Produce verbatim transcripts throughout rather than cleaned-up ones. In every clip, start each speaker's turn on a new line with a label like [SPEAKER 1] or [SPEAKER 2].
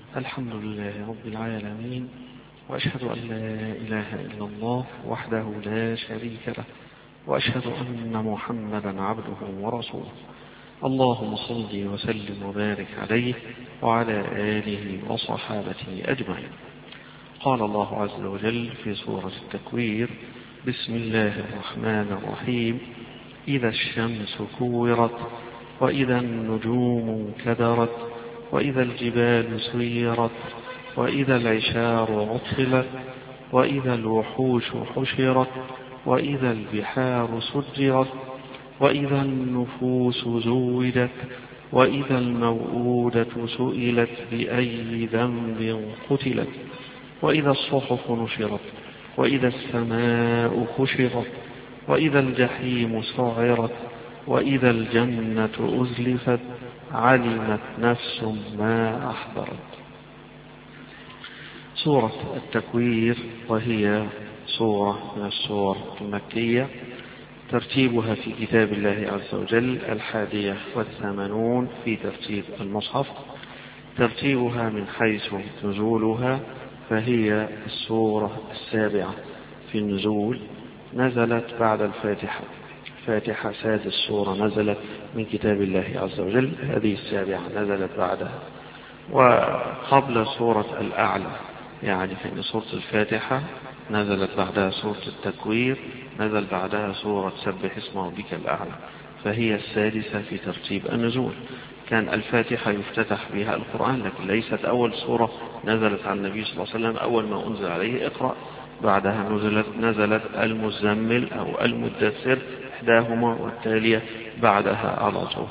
[SPEAKER 1] الحمد لله رب العالمين، وأشهد أن لا إله إلا الله وحده لا شريك له، وأشهد أن محمدا عبده ورسوله. اللهم صل وسلم وبارك عليه وعلى آله وصحابته أجمعين. قال الله عز وجل في سورة التكوير: بسم الله الرحمن الرحيم. إذا الشمس كورت، وإذا النجوم كدرت، وإذا الجبال سيرت، وإذا العشار عطلت، وإذا الوحوش حشرت، وإذا البحار سجرت، وإذا النفوس زوجت، وإذا الموءودة سئلت بأي ذنب قتلت، وإذا الصحف نشرت، وإذا السماء كشطت، وإذا الجحيم سعرت، وإذا الجنة أزلفت، علمت نفس ما أحضرت. سورة التكوير، وهي سورة من السور المكية، ترتيبها في كتاب الله عز وجل الحادية والثمانون في ترتيب المصحف. ترتيبها من حيث نزولها، فهي السورة السابعة في النزول، نزلت بعد الفاتحة. الفاتحة سادس سورة نزلت من كتاب الله عز وجل، هذه السابعة نزلت بعدها. وقبل سورة الأعلى، يعني فإن سورة الفاتحة نزلت بعدها سورة التكوير، نزل بعدها سورة سبح اسم ربك الأعلى، فهي السادسة في ترتيب النزول. كان الفاتحة يفتتح بها القرآن، لكن ليست أول سورة نزلت على النبي صلى الله عليه وسلم. أول ما أنزل عليه اقرأ، بعدها نزلت, نزلت المزمل أو المدثر، إحداهما والتالية بعدها على طول.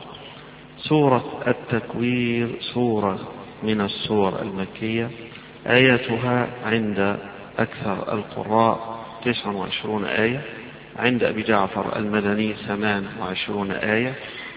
[SPEAKER 1] سورة التكوير سورة من السور المكية، آياتها عند أكثر القراء تسعة وعشرون آية، عند أبي جعفر المدني ثمان وعشرون آية.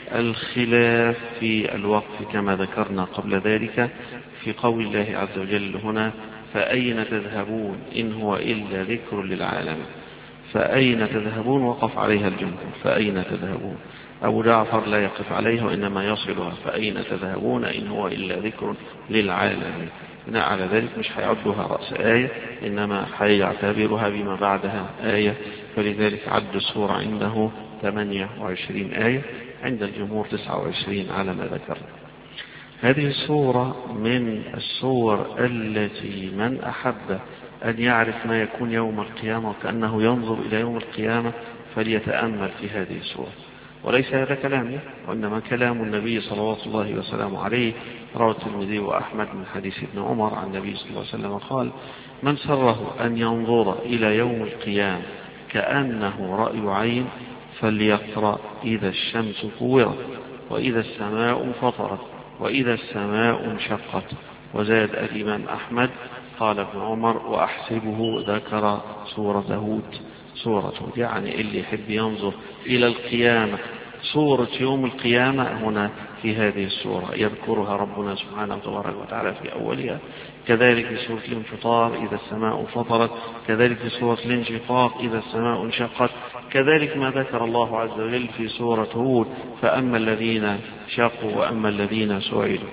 [SPEAKER 1] الخلاف في الوقف كما ذكرنا قبل ذلك في قول الله عز وجل هنا: فأين تذهبون إن هو إلا ذكر للعالمين. فأين تذهبون وقف عليها الجمهور، فأين تذهبون. أبو جعفر لا يقف عليها وإنما يصلها: فأين تذهبون إن هو إلا ذكر للعالمين. بناء على ذلك مش هيعدها رأس آية، إنما هيعتبرها بما بعدها آية، فلذلك عد السورة عنده ثمانية وعشرين آية، عند الجمهور تسعة وعشرين على ما ذكرنا. هذه السورة من السور التي من أحب أن يعرف ما يكون يوم القيامة وكأنه ينظر إلى يوم القيامة فليتأمل في هذه السورة. وليس هذا كلامي، وإنما كلام النبي صلى الله وسلم عليه، رواه الترمذي وأحمد من حديث ابن عمر عن النبي صلى الله عليه وسلم قال: من سره أن ينظر إلى يوم القيامة كأنه رأي عين فليقرأ إذا الشمس كورت، وإذا السماء انفطرت، وإذا السماء انشقت. وزاد الإمام أحمد قال ابن عمر: وأحسبه ذكر سورة هود. سورة هود يعني اللي يحب ينظر إلى القيامة، سورة يوم القيامة هنا في هذه السورة يذكرها ربنا سبحانه وتعالى في أولها. كذلك في سورة الانفطار إذا السماء انفطرت، كذلك في سورة الانشقاق إذا السماء انشقت، كذلك ما ذكر الله عز وجل في سورة هود: فأما الذين شقوا وأما الذين سعدوا.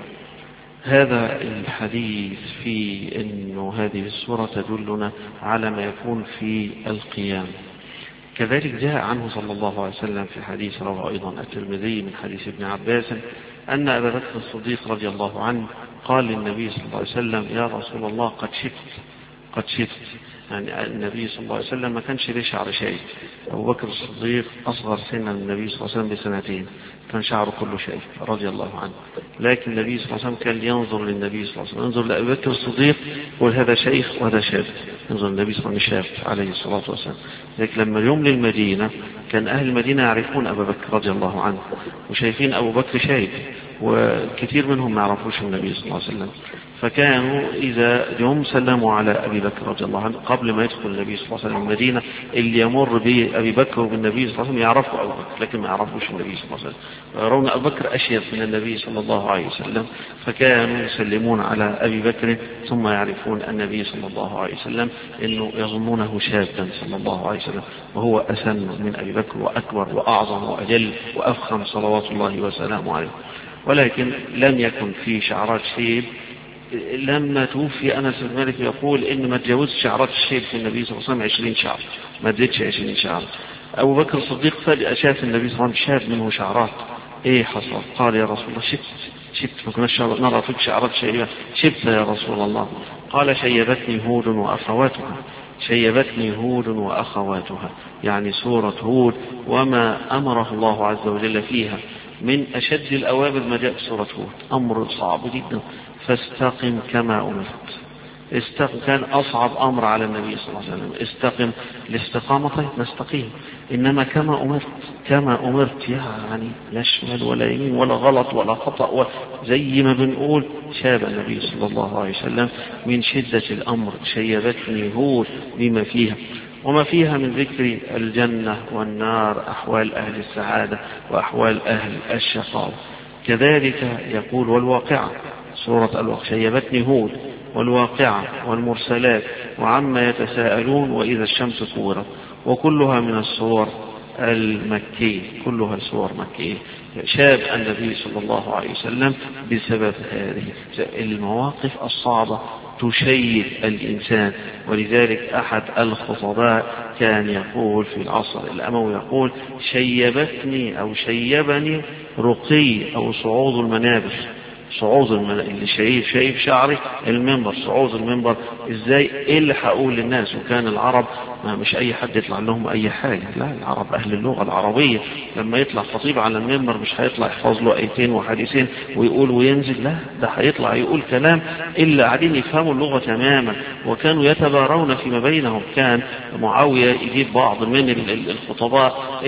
[SPEAKER 1] هذا الحديث في أن هذه السورة تدلنا على ما يكون في القيامة. كذلك جاء عنه صلى الله عليه وسلم في حديث رواه أيضا الترمذي من حديث ابن عباس أن أبا بكر الصديق رضي الله عنه قال للنبي صلى الله عليه وسلم: يا رسول الله قد شفت قد شفت يعني النبي صلى الله عليه وسلم ما كانش ليه شعر شيء. أبو بكر الصديق أصغر سنا من النبي صلى الله عليه وسلم بسنتين، كان شعره كله شيء رضي الله عنه، لكن النبي صلى الله عليه وسلم كان ينظر للنبي صلى الله عليه وسلم، ينظر لأبي بكر الصديق وهذا شيخ وهذا شاب، ينظر للنبي صلى الله عليه وسلم شاب عليه الصلاة والسلام. لكن لما اليوم للمدينة كان أهل المدينة يعرفون أبا بكر رضي الله عنه وشايفين أبو بكر شايب، وكثير منهم ما يعرفوش النبي صلى الله عليه وسلم، فكانوا إذا يوم سلموا على أبي بكر رضي الله عنه قبل ما يدخل النبي صلى الله عليه وسلم المدينة، اللي يمر بأبي بكر وبالنبي صلى الله عليه وسلم يعرفوا أبو بكر لكن ما يعرفوش النبي صلى الله عليه وسلم، يرون أبو بكر أشيب من النبي صلى الله عليه وسلم، فكانوا يسلمون على أبي بكر ثم يعرفون النبي صلى الله عليه وسلم إنه يظنونه شابا صلى الله عليه وسلم، وهو أسن من أبي بكر وأكبر وأعظم وأجل وأفخم صلوات الله وسلامه عليه. ولكن لم يكن في شعرات شيب لما توفي أنس بن مالك يقول إن ما تجاوزش شعرات الشيب في النبي صلى الله عليه وسلم عشرين شعر، ما تزيدش عشرين شعر. أبو بكر الصديق فجأة شاف النبي صلى الله عليه وسلم شاب منه شعرات، إيه حصل؟ قال يا رسول الله شبت شبت ما كناش نرى فيك شعرات شيبة، شبت يا رسول الله. قال شيبتني هود وأخواتها، شيبتني هود وأخواتها، يعني سورة هود وما أمره الله عز وجل فيها من أشد الأوامر ما جاء في سورة هود، أمر صعب جدا، فاستقم كما أمرت. استقم كان أصعب أمر على النبي صلى الله عليه وسلم، استقم الاستقامة نستقيم، إنما كما أمرت، كما أمرت يعني لا شمال ولا يمين ولا غلط ولا خطأ، زي ما بنقول شاب النبي صلى الله عليه وسلم من شدة الأمر. شيبتني هود بما فيها، وما فيها من ذكر الجنة والنار، أحوال أهل السعادة وأحوال أهل الشقاوة. كذلك يقول والواقعة، سورة الواقعة شيبتني هود والواقعة والمرسلات وعما يتساءلون وإذا الشمس كورت، وكلها من السور المكية، كلها سور مكية. شاب النبي صلى الله عليه وسلم بسبب هذه المواقف الصعبة تشيب الإنسان. ولذلك أحد الخطباء كان يقول في العصر الأموي يقول شيبتني أو شيبني رقي أو صعود المنابر، صعود المنابر اللي شايف شايف شعري المنبر، صعود المنبر ازاي، ايه اللي هقول للناس. وكان العرب ما مش اي حد يطلع لهم اي حاجة، لا العرب اهل اللغة العربية، لما يطلع خطيب على المنبر مش هيطلع يحفظ له ايتين وحديثين ويقول وينزل، لا ده هيطلع يقول كلام الا قاعدين يفهموا اللغة تماما. وكانوا يتبارون فيما بينهم، كان معاوية يجيب بعض من الخطباء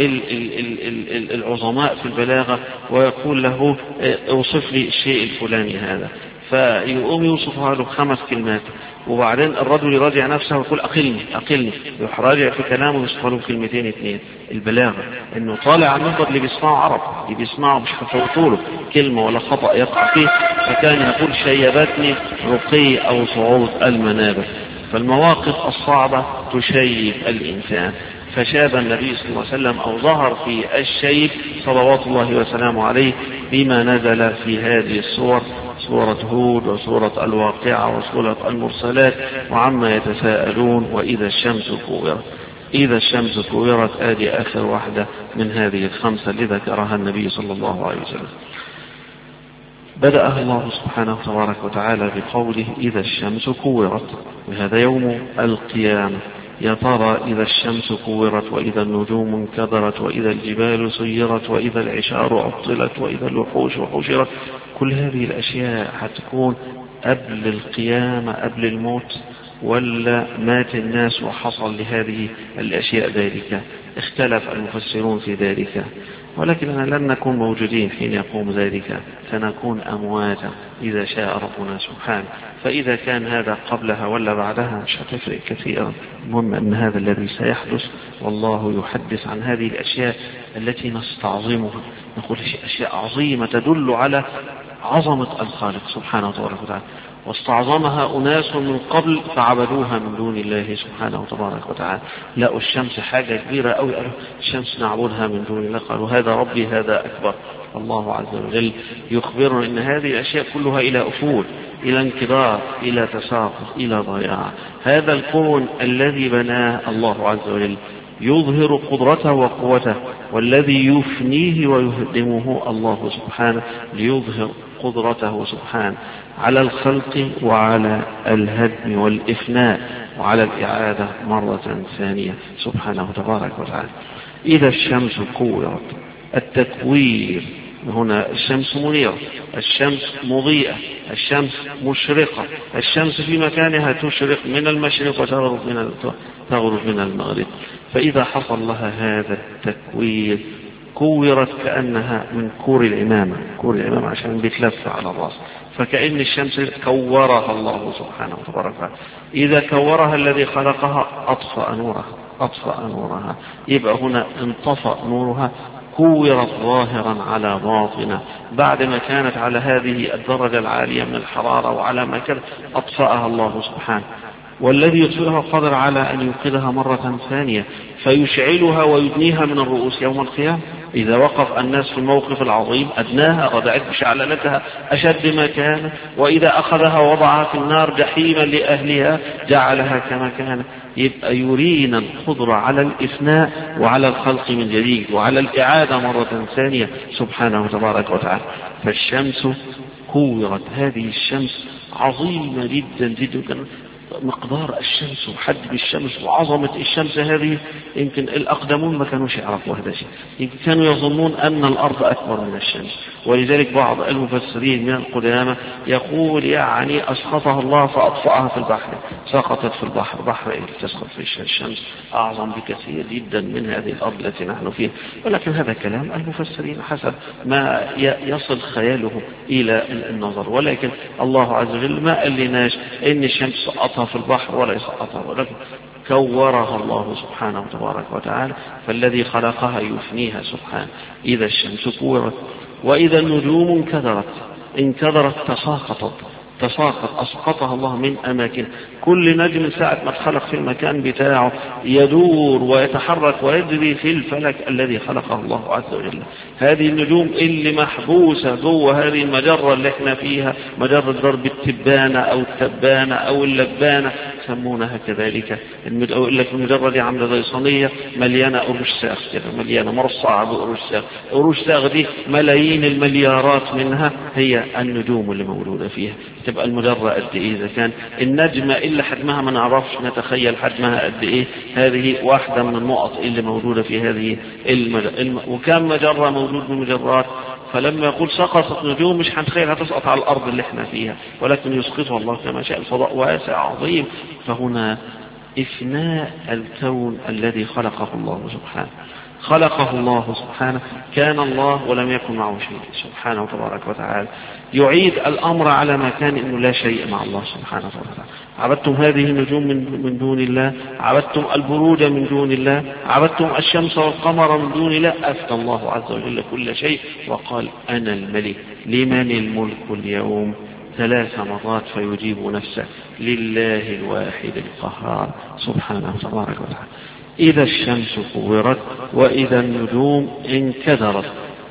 [SPEAKER 1] العظماء في البلاغة ويقول له اوصف لي الشيء الفلاني هذا، فيقوم يوصفها له خمس كلمات، وبعدين الرجل يراجع نفسه ويقول أقلني أقلني، يراجع في كلامه ويوصف له كلمتين اثنين. البلاغة إنه طالع على المنبر اللي بيسمعه عرب، اللي بيسمعه مش هيفوتوا له كلمة ولا خطأ يقع فيه، فكان يقول شيبتني رقي أو صعود المنابر. فالمواقف الصعبة تشيب الإنسان، فشاب النبي صلى الله عليه وسلم أو ظهر في الشيب صلوات الله وسلامه عليه بما نزل في هذه السور، سورة هود وسورة الواقعة وسورة المرسلات وعما يتساءلون وإذا الشمس كورت. إذا الشمس كورت آدي آخر واحدة من هذه الخمسة اللي ذكرها النبي صلى الله عليه وسلم. بدأ الله سبحانه تبارك وتعالى بقوله إذا الشمس كورت، وهذا يوم القيامة. يا ترى إذا الشمس كورت وإذا النجوم انكدرت وإذا الجبال سيرت وإذا العشار عطلت وإذا الوحوش حشرت، كل هذه الأشياء هتكون قبل القيامة قبل الموت، ولا مات الناس وحصل لهذه الأشياء ذلك؟ اختلف المفسرون في ذلك، ولكننا لن نكون موجودين حين يقوم ذلك، سنكون أمواتا إذا شاء ربنا سبحانه. فإذا كان هذا قبلها ولا بعدها مش هتفرق كثيرا، المهم أن هذا الذي سيحدث، والله يحدث عن هذه الأشياء التي نستعظمها، نقول أشياء عظيمة تدل على عظمة الخالق سبحانه وتعالى، واستعظمها أناس من قبل فعبدوها من دون الله سبحانه وتبارك وتعالى. لقوا الشمس حاجة كبيرة أوي، قالوا الشمس نعبدها من دون الله، قالوا هذا ربي هذا أكبر. الله عز وجل يخبرنا أن هذه الأشياء كلها إلى أفول، إلى انكدار، إلى تساقط، إلى ضياع. هذا الكون الذي بناه الله عز وجل يظهر قدرته وقوته، والذي يفنيه ويهدمه الله سبحانه ليظهر قدرته سبحانه على الخلق وعلى الهدم والإفناء وعلى الإعادة مرة ثانية سبحانه تبارك وتعالى. إذا الشمس كورت، التكوير هنا الشمس منيرة، الشمس مضيئة، الشمس مشرقة، الشمس في مكانها تشرق من المشرق وتغرب من تغرب من المغرب. فإذا حصل لها هذا التكوير كورت كأنها من كور العمامة، كور العمامة عشان بتلف على الرأس، فكأن الشمس كورها الله سبحانه وتعالى. إذا كورها الذي خلقها أطفأ نورها، أطفأ نورها، يبقى هنا انطفأ نورها، كورت ظاهرا على باطنة، بعد ما كانت على هذه الدرجة العالية من الحرارة وعلى ما كان أطفأها الله سبحانه. والذي يطفئها قادر على أن يوقدها مرة ثانية فيشعلها ويدنيها من الرؤوس يوم القيامة. إذا وقف الناس في الموقف العظيم أدناها ردعت بشعللتها أشد ما كان، وإذا أخذها وضعها في النار جحيما لأهلها جعلها كما كان. يبقى يرينا القدرة على الإفناء وعلى الخلق من جديد وعلى الإعادة مرة ثانية سبحانه تبارك وتعالى. فالشمس كورت، هذه الشمس عظيمة جدا جدا، مقدار الشمس وحجم الشمس وعظمة الشمس هذه يمكن الأقدمون ما كانوش يعرفوا هذا الشيء، يمكن كانوا يظنون أن الأرض أكبر من الشمس. ولذلك بعض المفسرين من القدامى يقول يعني أسقطها الله فأطفأها في البحر، سقطت في البحر. بحر إيه تسقط في الشمس أعظم بكثير جدا من هذه الأرض التي نحن فيها. ولكن هذا كلام المفسرين حسب ما يصل خياله إلى النظر، ولكن الله عز وجل ما قال لناش إن الشمس سقطها في البحر ولا يسقطها، ولكن كورها الله سبحانه تبارك وتعالى، فالذي خلقها يفنيها سبحانه. إذا الشمس كورت وإذا النجوم انكدرت، انكدرت تساقطت، تساقط أسقطها الله من أماكن. كل نجم ساعة ما تخلق في المكان بتاعه يدور ويتحرك ويجري في الفلك الذي خلقه الله عز وجل. هذه النجوم اللي محبوسة جوه هذه المجرة اللي احنا فيها، مجرة درب التبانة أو التبانة أو اللبانة يسمونها كذلك. أقول لك المجرة دي عاملة زي صينية مليانة قروش ساغ كده، مليانة مرصعة بقروش ساغ. قروش ساغ دي ملايين المليارات منها هي النجوم اللي موجودة فيها. تبقى المجرة قد إيه؟ إذا كان النجمة إلا حجمها ما نعرفش نتخيل حجمها قد إيه، هذه واحدة من النقط اللي موجودة في هذه المجرة. وكم مجرة موجود بمجرات، فلما يقول سقطت نجوم مش هنتخيل هتسقط على الأرض اللي احنا فيها، ولكن يسقطها الله كما شاء. الفضاء واسع عظيم. فهنا إفناء الكون الذي خلقه الله سبحانه، خلقه الله سبحانه، كان الله ولم يكن معه شيء سبحانه تبارك وتعالى. يعيد الأمر على ما كان إنه لا شيء مع الله سبحانه وتعالى. عبدتم هذه النجوم من دون الله، عبدتم البروج من دون الله، عبدتم الشمس والقمر من دون الله. أفنى الله عز وجل كل شيء وقال أنا الملك. لمن الملك اليوم؟ ثلاث مرات فيجيب نفسه لله الواحد القهار سبحانه تبارك وتعالى. إذا الشمس كورت وإذا النجوم انكدرت.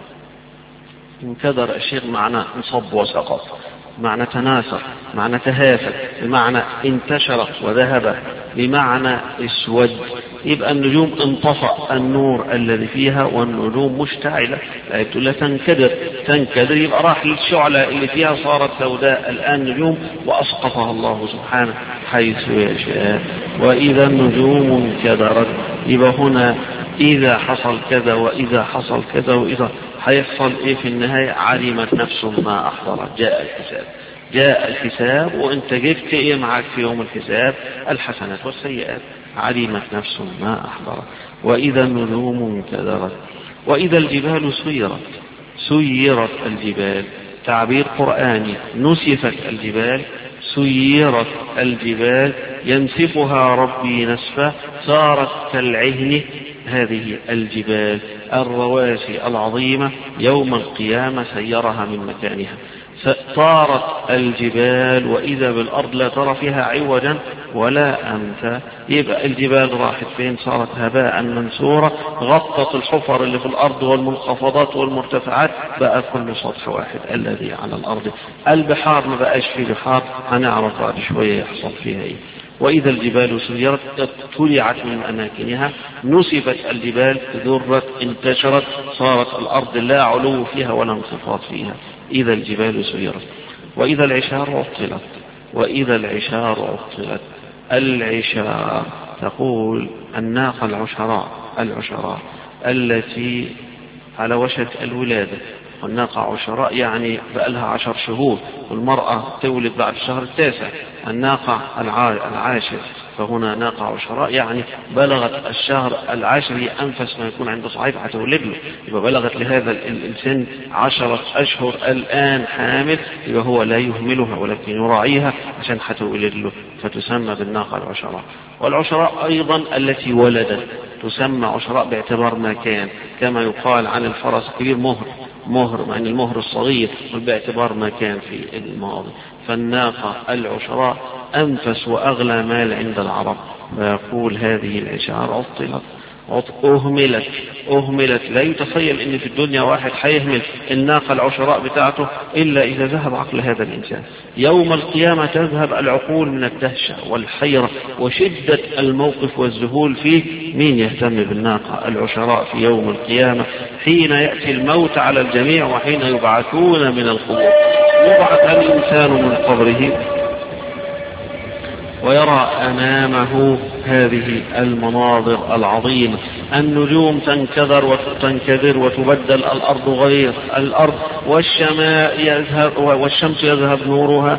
[SPEAKER 1] انكدر الشيء معنى انصب وسقط، معنى تناثر، معنى تهافت، بمعنى انتشرت وذهب، بمعنى اسود. يبقى النجوم انطفأ النور الذي فيها والنجوم مشتعلة. لا تقول لا تنكدر، تنكدر يبقى راح للشعلة اللي فيها صارت سوداء. الآن نجوم وأسقطها الله سبحانه حيث يشاء. وإذا النجوم انكدرت يبقى هنا إذا حصل كذا وإذا حصل كذا وإذا هيحصل إيه في النهاية؟ علمت نفس ما أحضرت. جاء الحساب، جاء الحساب وانت جبت ايه معك في يوم الحساب؟ الحسنات والسيئات. علمت نفس ما أحضرت. وإذا النجوم انكدرت وإذا الجبال سيرت. سيرت الجبال تعبير قرآني، نسفت الجبال، سيرت الجبال، ينسفها ربي نسفا، صارت كالعهن. هذه الجبال الرواسي العظيمة يوم القيامة سيرها من مكانها. طارت الجبال وإذا بالأرض لا ترى فيها عوجا ولا أمتا. يبقى الجبال راحت فين؟ صارت هباء منثورا، غطت الحفر اللي في الأرض والمنخفضات والمرتفعات، بقى كل سطح واحد الذي على الأرض. البحار ما بقاش فيه بحار، هنعرف بعد شوية يحصل فيها ايه. وإذا الجبال سيرت طلعت من أماكنها، نسفت الجبال، ذرت، انتشرت، صارت الأرض لا علو فيها ولا انخفاض فيها. إذا الجبال سيرت وإذا العشار عطلت. وإذا العشار عطلت. العشار تقول الناقة العشراء، العشراء التي على وشك الولادة. والناقة عشراء يعني بقى لها عشر شهور، والمرأة تولد بعد الشهر التاسع. الناقة العاشر، فهنا ناقة عشراء يعني بلغت الشهر العاشر، هي أنفس ما يكون عند صعيب هتولد له. يبقى بلغت لهذا الإنسان عشرة أشهر الآن حامل، يبقى هو لا يهملها ولكن يراعيها عشان هتولد له، فتسمى بالناقة العشراء. والعشراء أيضا التي ولدت تسمى عشراء باعتبار ما كان، كما يقال عن الفرس الكبير مهر، مهر مع أن المهر الصغير باعتبار ما كان في الماضي. فالناقة العشراء أنفس وأغلى مال عند العرب. فيقول هذه العشار عطلت أهملت أهملت. لا يتخيل أن في الدنيا واحد هيهمل الناقة العشراء بتاعته إلا إذا ذهب عقل هذا الإنسان. يوم القيامة تذهب العقول من الدهشة والحيرة وشدة الموقف والذهول فيه. مين يهتم بالناقة العشراء في يوم القيامة حين يأتي الموت على الجميع وحين يبعثون من القبور؟ يبعث الإنسان من قبره ويرى أمامه هذه المناظر العظيمة، النجوم تنكدر وتنكدر وتبدل الأرض غير الأرض، والشماء يذهب والشمس يذهب نورها،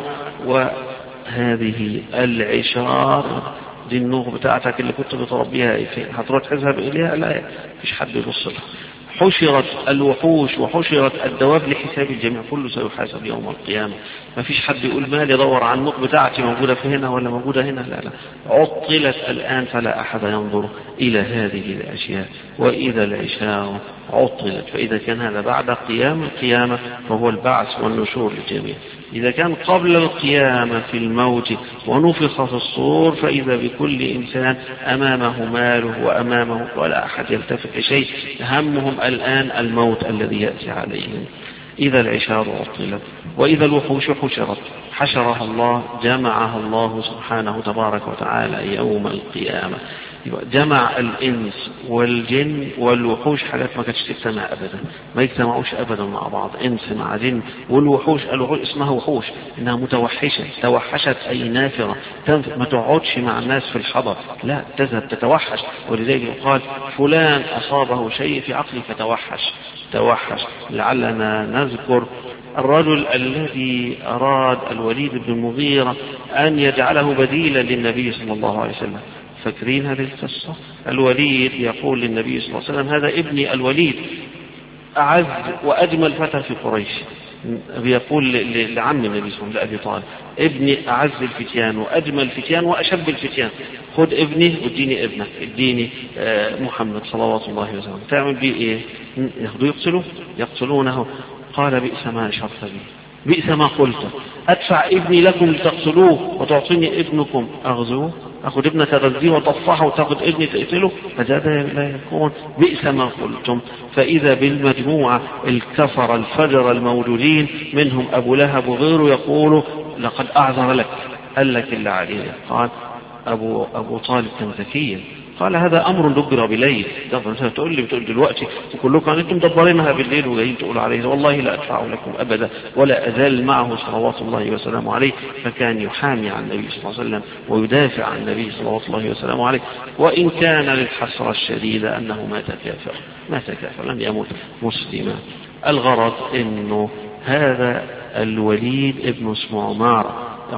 [SPEAKER 1] وهذه العشار دي النور بتاعتك اللي كنت بتربيها هتروح تذهب إليها؟ لا، مفيش حد يبص لها. حشرت الوحوش وحشرت الدواب لحساب الجميع، كله سيحاسب يوم القيامة. ما فيش حد يقول مالي دور عن النقطة بتاعتي موجودة في هنا ولا موجودة هنا، لا لا، عطلت الآن فلا أحد ينظر إلى هذه الأشياء. وإذا العشاء عطلت، فإذا كان هذا بعد قيام القيامة فهو البعث والنشور للجميع. إذا كان قبل القيامة في الموت ونفخ في الصور فإذا بكل إنسان أمامه ماله وأمامه ولا أحد يلتفت لشيء، همهم الآن الموت الذي يأتي عليهم. إذا العشار عطلت وإذا الوحوش حشرت، حشرها الله، جمعها الله سبحانه تبارك وتعالى يوم القيامة. جمع الإنس والجن والوحوش، حاجات ما كانتش تجتمع أبدا، ما يجتمعوش أبدا مع بعض، إنس مع جن. والوحوش الوحوش اسمها وحوش إنها متوحشة، توحشت أي نافرة، ما تقعدش مع الناس في الحضر، لا تذهب تتوحش. ولذلك يقال فلان أصابه شيء في عقله فتوحش توحش. لعلنا نذكر الرجل الذي أراد الوليد بن المغيرة أن يجعله بديلا للنبي صلى الله عليه وسلم. فاكرين هذه القصة؟ الوليد يقول للنبي صلى الله عليه وسلم هذا ابني الوليد أعز وأجمل فتى في قريش. بيقول لعم النبي صلى الله عليه وسلم لأبي طالب ابني أعز الفتيان وأجمل الفتيان وأشب الفتيان، خذ ابني واديني ابنك، اديني محمد صلوات الله وسلم. تعمل بيه ايه؟ ياخذوا يقتلوه يقتلونه. قال بئس ما أشرت بي، بئس ما قلت، أدفع ابني لكم لتقتلوه وتعطيني ابنكم أغزوه، أخذ ابنك تغذيه وتطفحه وتأخذ ابني تقتله، فهذا لا يكون. بئس ما قلتم. فإذا بالمجموعة الكفر الفجر الموجودين منهم أبو لهب وغيره يقول لقد أعذر لك، قال لك إلا عليه. قال أبو, أبو طالب كان ذكيا، قال هذا أمر دبر بليل. تقول لي بتقول دلوقتي وكلكم أنتم مدبرينها بالليل وجايين تقولوا عليه، والله لا أدفع لكم أبدا ولا أزال معه صلوات الله وسلامه عليه. فكان يحامي عن النبي صلى الله عليه وسلم ويدافع عن النبي صلوات الله وسلامه عليه، وإن كان للحسرة الشديدة أنه مات كافرا، مات كافرا لم يمت مسلما. الغرض أنه هذا الوليد ابن اسمه عمارة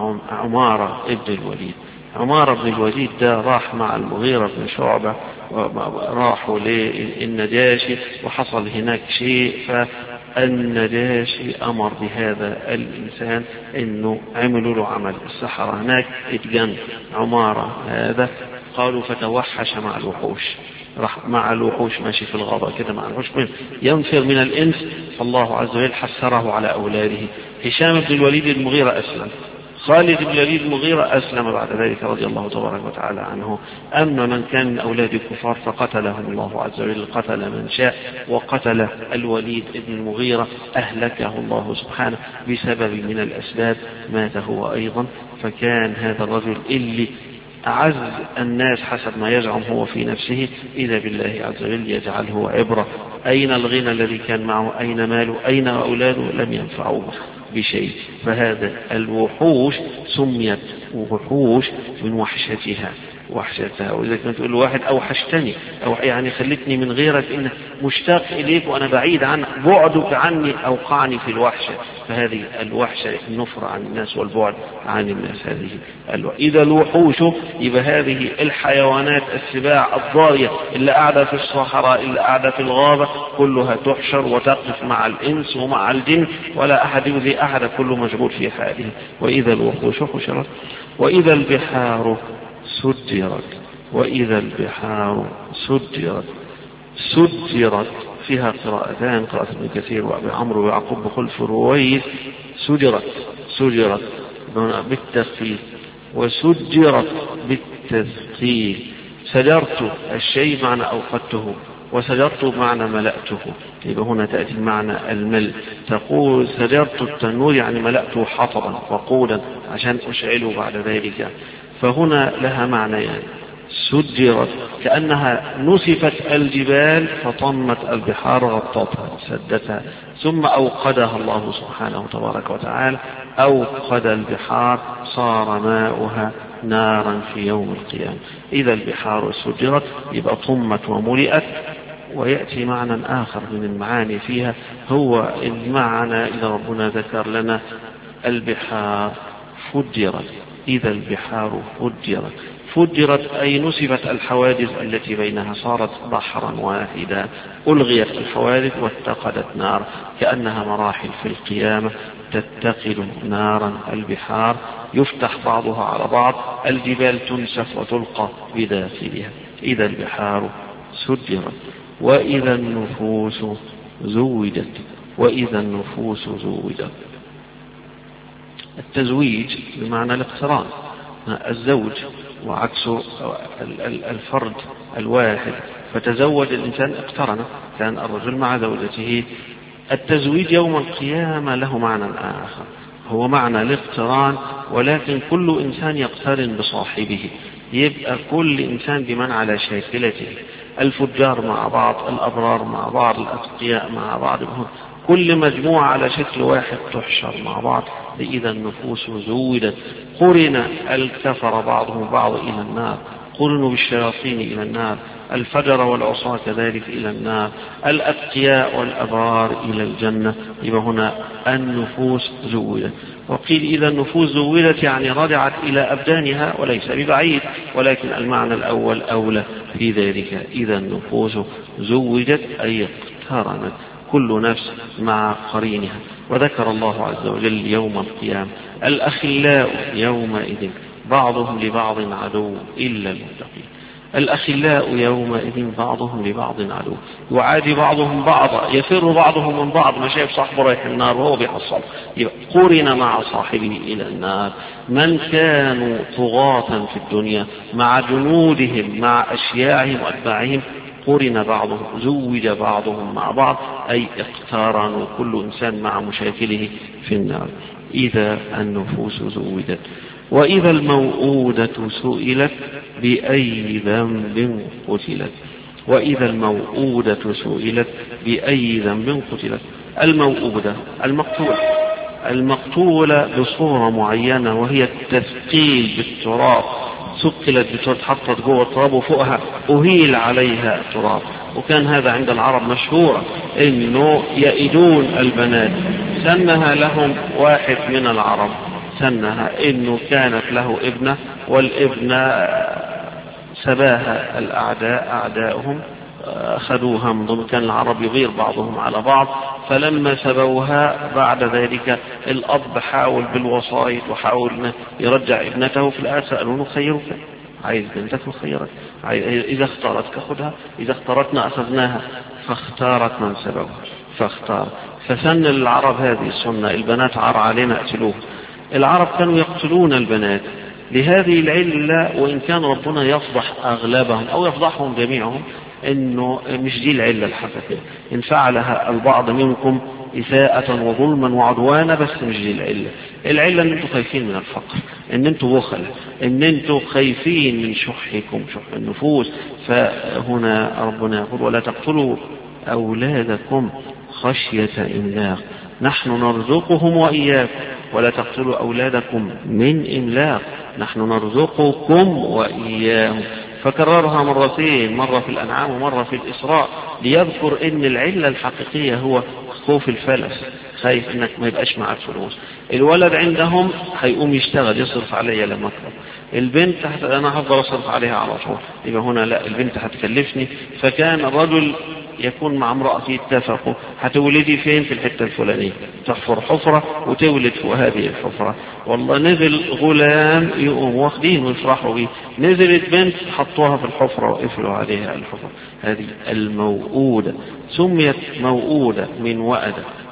[SPEAKER 1] عمارة ابن الوليد عمارة بن الوليد ده راح مع المغيرة بن شعبة، راحوا للنجاشي وحصل هناك شيء، فالنجاشي أمر بهذا الإنسان إنه عملوا له عمل السحرة هناك، اتجن عمارة هذا. قالوا فتوحش مع الوحوش، راح مع الوحوش ماشي في الغابة كده مع الوحوش ينفر من الإنس، فالله عز وجل حسره على أولاده. هشام بن الوليد المغيرة أسلم، خالد بن الوليد المغيرة أسلم بعد ذلك رضي الله تبارك وتعالى عنه. أما من كان من أولاد الكفار فقتلهم الله عز وجل، قتل من شاء، وقتل الوليد بن المغيرة أهلكه الله سبحانه بسبب من الأسباب، مات هو أيضا. فكان هذا الرجل اللي أعز الناس حسب ما يزعم هو في نفسه، إذا بالله عز وجل يجعله عبرة. أين الغنى الذي كان معه؟ أين ماله؟ أين أولاده؟ لم ينفعوه بشيء. فهذا الوحوش سميت وحوش من وحشتها وحشتها. وإذا كنت تقول واحد أوحشتني أو يعني خلتني من غيرك إن مشتاق إليك وأنا بعيد عنك، بعدك عني أوقعني في الوحشة. فهذه الوحشة النفر عن الناس والبعد عن الناس. هذه الوحشة. إذا الوحوش يبقى هذه الحيوانات السباع الضارية اللي قاعدة في الصحراء اللي قاعدة في الغابة كلها تحشر وتقف مع الإنس ومع الجن، ولا أحد يؤذي أحد، كله مشغول في حاله. وإذا الوحوش حشرت وإذا البحار سجرت وإذا البحار سجرت سجرت فيها قراءتان، قراءة ابن كثير وأبي عمرو ويعقوب بخلف رويس. سجرت سجرت بالتخفيف وسجرت بالتثقيل. سجرت الشيء معنى أوقدته، وسجرت بمعنى ملأته، يبقى هنا تأتي معنى الملء. تقول سجرت التنور يعني ملأته حطبا وقودا عشان أشعله بعد ذلك، فهنا لها معنى يعني سجرت كأنها نسفت الجبال فطمت البحار غطتها سدتها، ثم أوقدها الله سبحانه تبارك وتعالى، أوقد البحار صار ماؤها نارا في يوم القيامة. إذا البحار سجرت يبقى طمت وملئت. ويأتي معنى آخر من المعاني فيها هو المعنى إذا ربنا ذكر لنا البحار فجرت، إذا البحار فجرت، فجرت أي نسفت الحوادث التي بينها صارت بحرا واحدا، ألغيت الحوادث واتقدت نار، كأنها مراحل في القيامة تتقد نارا البحار، يفتح بعضها على بعض، الجبال تنسف وتلقى بداخلها. إذا البحار سجرت وإذا النفوس زوجت، وإذا النفوس زوجت. التزويج بمعنى الاقتران، الزوج وعكس الفرد الواحد، فتزوج الإنسان اقترن، كان الرجل مع زوجته. التزويج يوم القيامة له معنى آخر، هو معنى الاقتران، ولكن كل إنسان يقترن بصاحبه، يبقى كل إنسان بمن على شاكلته، الفجار مع بعض، الأبرار مع بعض، الأتقياء مع بعض، كل مجموعة على شكل واحد تحشر مع بعض. إذا النفوس زودت، قرن الكفر بعضهم بعض إلى النار، قرنوا بالشياطين إلى النار، الفجر والعصاة كذلك إلى النار، الأتقياء والأبرار إلى الجنة. يبقى هنا النفوس زودت. وقيل إذا النفوس زودت يعني رجعت إلى أبدانها، وليس ببعيد، ولكن المعنى الأول أولى في ذلك. إذا النفوس زودت أي اقترنت كل نفس مع قرينها. وذكر الله عز وجل يوم القيامة الأخلاء يومئذ بعضهم لبعض عدو إلا المتقين. الأخلاء يومئذ بعضهم لبعض عدو، يعادي بعضهم بعضا، يفر بعضهم من بعض، ما شايف صاحبه رايح النار وهو بيحصل، يبقى قرن مع صاحبه إلى النار. من كانوا طغاة في الدنيا مع جنودهم مع أشياعهم وأتباعهم قرن بعضهم، زوج بعضهم مع بعض، أي اقترنوا كل إنسان مع مشاكله في النار. إذا النفوس زودت وإذا الموءودة سئلت بأي ذنب قتلت، وإذا الموءودة سئلت بأي ذنب قتلت. الموءودة المقتولة، المقتولة بصورة معينة وهي التثقيل بالتراب، ثقلت بالتراب، حطت جوه التراب وفوقها أهيل عليها التراب. وكان هذا عند العرب مشهورا إنه يئدون البنات. سنها لهم واحد من العرب، سنها إنه كانت له ابنة، والابنة سباها الأعداء أعداؤهم أخذوها من ضمن، كان العرب يغير بعضهم على بعض، فلما سبوها بعد ذلك الأب حاول بالوصاية وحاول يرجع ابنته، في الآخر سألونه خيرك، عايز بنتك خيرك، إذا اختارتك خذها، إذا اختارتنا أخذناها، فاختارت من سبوها فاختار. فسن العرب هذه السنة، البنات عار علينا اقتلوه. العرب كانوا يقتلون البنات لهذه العلة، وإن كان ربنا يفضح أغلبهم أو يفضحهم جميعهم، إنه مش دي العلة الحقيقية. إن فعلها البعض منكم إساءة وظلما وعدوانا، بس مش دي العلة. العلة إن أنتم خايفين من الفقر، إن أنتم بخل، إن أنتم خايفين من شحكم، شح النفوس. فهنا ربنا يقول ولا تقتلوا أولادكم خشية إملاق نحن نرزقهم وإياكم، ولا تقتلوا أولادكم من إملاق نحن نرزقكم وإياهم. فكررها مرتين، مرة في الأنعام ومرة في الإسراء، ليذكر إن العلة الحقيقية هو خوف الفلس، خايف إنك ما يبقاش معك فلوس. الولد عندهم هيقوم يشتغل يصرف عليا لما أكبر، البنت حت... أنا هفضل أصرف عليها على طول، يبقى هنا لا، البنت هتكلفني. فكان الرجل يكون مع امرأتي اتفقوا هتولدي فين، في الحتة الفلانية، تحفر حفرة وتولد في هذه الحفرة. والله نزل غلام يقوم واخدين ويفرحوا بيه، نزلت بنت حطوها في الحفرة وقفلوا عليها الحفرة. هذه الموؤودة، سميت موؤودة من وأد،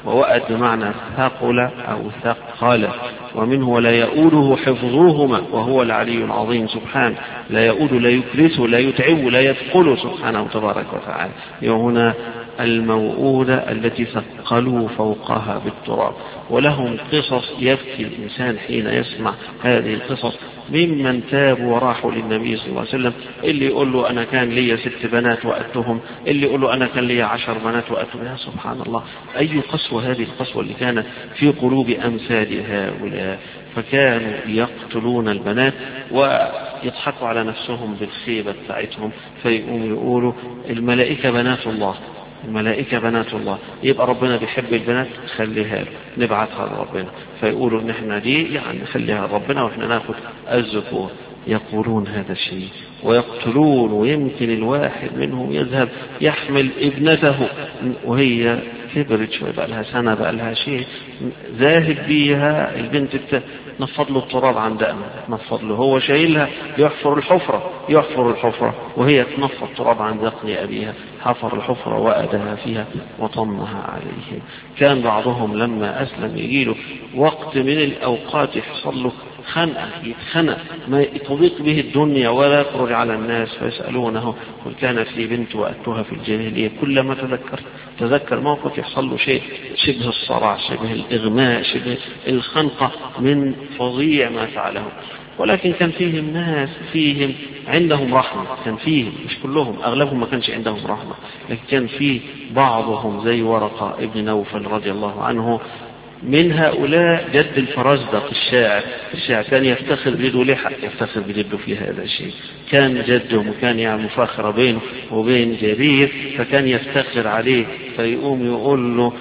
[SPEAKER 1] ووأد بمعنى ثقل أو ثقل، ومنه ولا يؤوده حفظهما وهو العلي العظيم سبحانه. لا يؤود لا يكرسه لا يتعب لا يثقل سبحانه تبارك وتعالى. وهنا الموؤودة التي ثقلوا فوقها بالتراب. ولهم قصص يبكي الإنسان حين يسمع هذه القصص ممن تابوا وراحوا للنبي صلى الله عليه وسلم. اللي يقول له أنا كان لي ست بنات وأتهم، اللي يقول له أنا كان لي عشر بنات وأتهم. يا سبحان الله، أي قسوة هذه القسوة اللي كانت في قلوب أمثال هؤلاء. فكانوا يقتلون البنات ويضحكوا على نفسهم بالخيبة بتاعتهم، فيقوموا يقولوا الملائكة بنات الله، الملائكة بنات الله، يبقى ربنا بيحب البنات خليها له، نبعثها لربنا. فيقولوا ان احنا دي يعني نخليها لربنا واحنا ناخد الذكور. يقولون هذا الشيء ويقتلون، ويمكن الواحد منهم يذهب يحمل ابنته وهي كبرت شوي بقى لها سنة بقى لها شيء، ذاهب بيها البنت نفض له التراب عن دقنه، نفض له هو شايلها يحفر الحفرة يحفر الحفرة وهي تنفض التراب عن دقن أبيها، حفر الحفرة وأدها فيها وطمها عليهم. كان بعضهم لما أسلم يجيله وقت من الأوقات يحصل له خنقة، يتخنق ما تضيق به الدنيا ولا يخرج على الناس، فيسألونه قل كانت لي بنت وأتوها في الجاهلية. كلما تذكر تذكر موقف يحصل له شيء شبه الصرع، شبه الإغماء، شبه الخنقة من فظيع ما فعله. ولكن كان فيهم ناس فيهم عندهم رحمة، كان فيهم مش كلهم، أغلبهم ما كانش عندهم رحمة، لكن كان فيه بعضهم زي ورقة ابن نوفل رضي الله عنه. من هؤلاء جد الفرزدق الشاعر الشاعر كان يفتخر بجده لحق، يفتخر بجده في هذا الشيء. كان جده وكان يعني مفاخرة بينه وبين جرير، فكان يفتخر عليه، فيقوم يقول له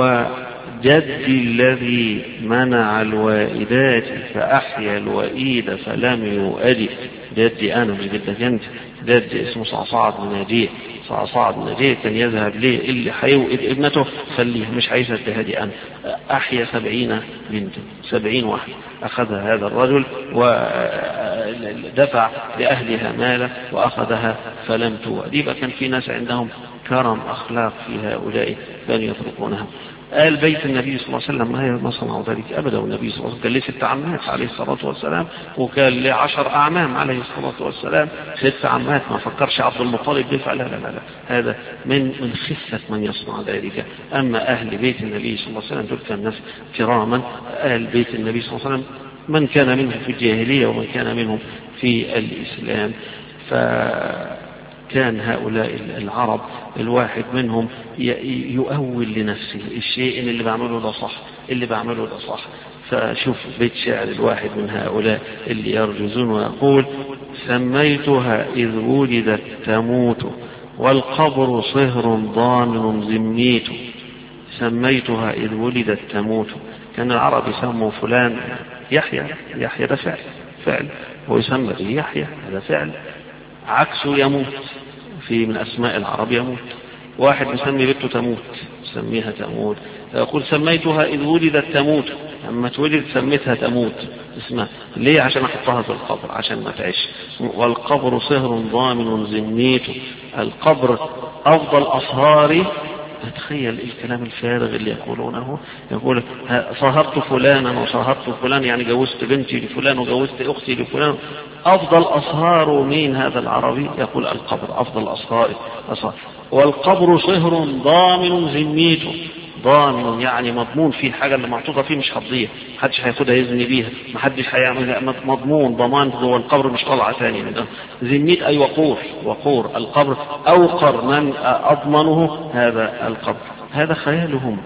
[SPEAKER 1] وجدي الذي منع الوائدات فأحيا الوئيد فلم يؤدي. جدي أنا مش جدك أنت، جدي اسمه صعصعد بن نجيه. صعصعد بن نجيه كان يذهب ليه اللي حيوئد ابنته خليه، مش عايز هذه أنا. أحيا سبعين بنت، سبعين واحد أخذها هذا الرجل ودفع لأهلها مالا وأخذها فلم تؤدي. كان في ناس عندهم كرم أخلاق في هؤلاء كانوا يتركونها. قال بيت النبي صلى الله عليه وسلم ما هي ما صنعوا ذلك أبدا. والنبي صلى الله عليه وسلم كان له ست عمات عليه الصلاة والسلام، وكان له عشر أعمام عليه الصلاة والسلام. ست عمات ما فكرش عبد المطلب دفع، لا لا لا لا، هذا من من خفة من يصنع ذلك. أما أهل بيت النبي صلى الله عليه وسلم دول كان ناس كراما. أهل بيت النبي صلى الله عليه وسلم من كان منهم في الجاهلية ومن كان منهم في الإسلام. ف كان هؤلاء العرب الواحد منهم يؤول لنفسه الشيء اللي بعمله ده صح، اللي بعمله ده صح. فشوف بيت شعر الواحد من هؤلاء اللي يرجزون ويقول سميتها إذ ولدت تموت والقبر صهر ضامن زميت. سميتها إذ ولدت تموت. كان العرب يسموا فلان يحيى، يحيى ده فعل فعل ويسمى يحيى هذا فعل، عكسه يموت. في من أسماء العرب يموت. واحد يسمي بنته تموت سميها تموت. يقول سميتها إذ ولدت تموت، أما تولد سميتها تموت اسمها ليه؟ عشان أحطها في القبر عشان ما تعيش. والقبر صهر ضامن زميت. القبر أفضل أصهاري. تخيل الكلام الفارغ اللي يقولونه. يقول صهرت فلانا وصهرت فلان، يعني جوزت بنتي لفلان وجوزت أختي لفلان. أفضل أصهار مين هذا العربي؟ يقول القبر أفضل أصهار. والقبر صهر ضامن زميته. ضامن يعني مضمون فيه، حاجة اللي محطوطة فيه مش هتضيع، محدش هياخدها يزني بيها، محدش هيعمل، مضمون ضمان جوه القبر مش طالعة ثاني منه. زميت أي وقور، وقور القبر أوقر من أضمنه هذا القبر. هذا خيالهم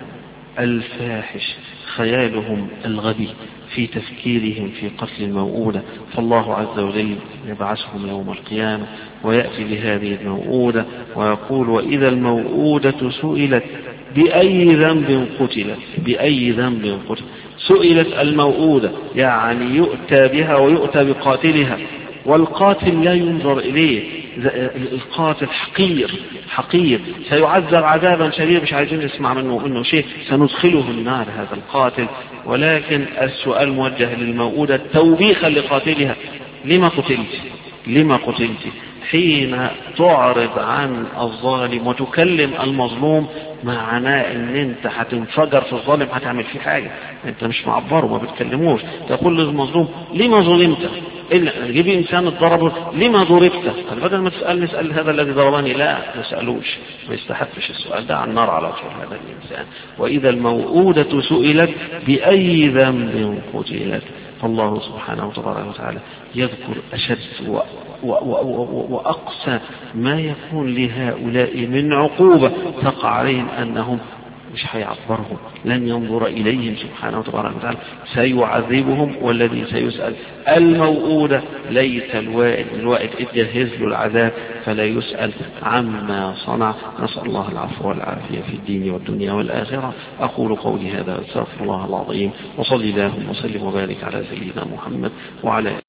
[SPEAKER 1] الفاحش، خيالهم الغبي في تفكيرهم في قتل الموؤودة. فالله عز وجل يبعثهم يوم القيامة ويأتي بهذه الموؤودة ويقول وإذا الموؤودة سئلت بأي ذنب قتلت. بأي ذنب قتلت. سئلت الموؤودة يعني يؤتى بها ويؤتى بقاتلها، والقاتل لا ينظر إليه. القاتل حقير حقير سيعذب عذابا شديدا، مش عايزين نسمع منه انه شيء، سندخله النار هذا القاتل. ولكن السؤال موجه للموؤودة توبيخا لقاتلها. لما قتلت؟ لما قتلت؟ حين تعرض عن الظالم وتكلم المظلوم معناه ان انت هتنفجر في الظالم، هتعمل فيه حاجة. انت مش معبره، ما بتكلموش، تقول للمظلوم لما ظلمت، جيب انسان اتضربه لما ضربت، بدل ما تسأل نسأل هذا الذي ضربني، لا ما تسألوش، ما يستحقش السؤال ده، على النار على طول هذا الانسان. واذا الموءودة سئلت بأي ذنب قتلت. فالله سبحانه وتبارك وتعالى يذكر أشد و و و وأقسى ما يكون لهؤلاء من عقوبة تقع عليهم، أنهم مش هيعبرهم، لن ينظر إليهم سبحانه وتبارك وتعالى، سيعذبهم. والذي سيسأل الموءودة ليس الوائد، الوائد يجهز له العذاب فلا يسأل عما صنع. نسأل الله العفو والعافية في الدين والدنيا والآخرة. أقول قولي هذا، أستغفر الله العظيم، وصلي اللهم وسلم وبارك على سيدنا محمد وعلى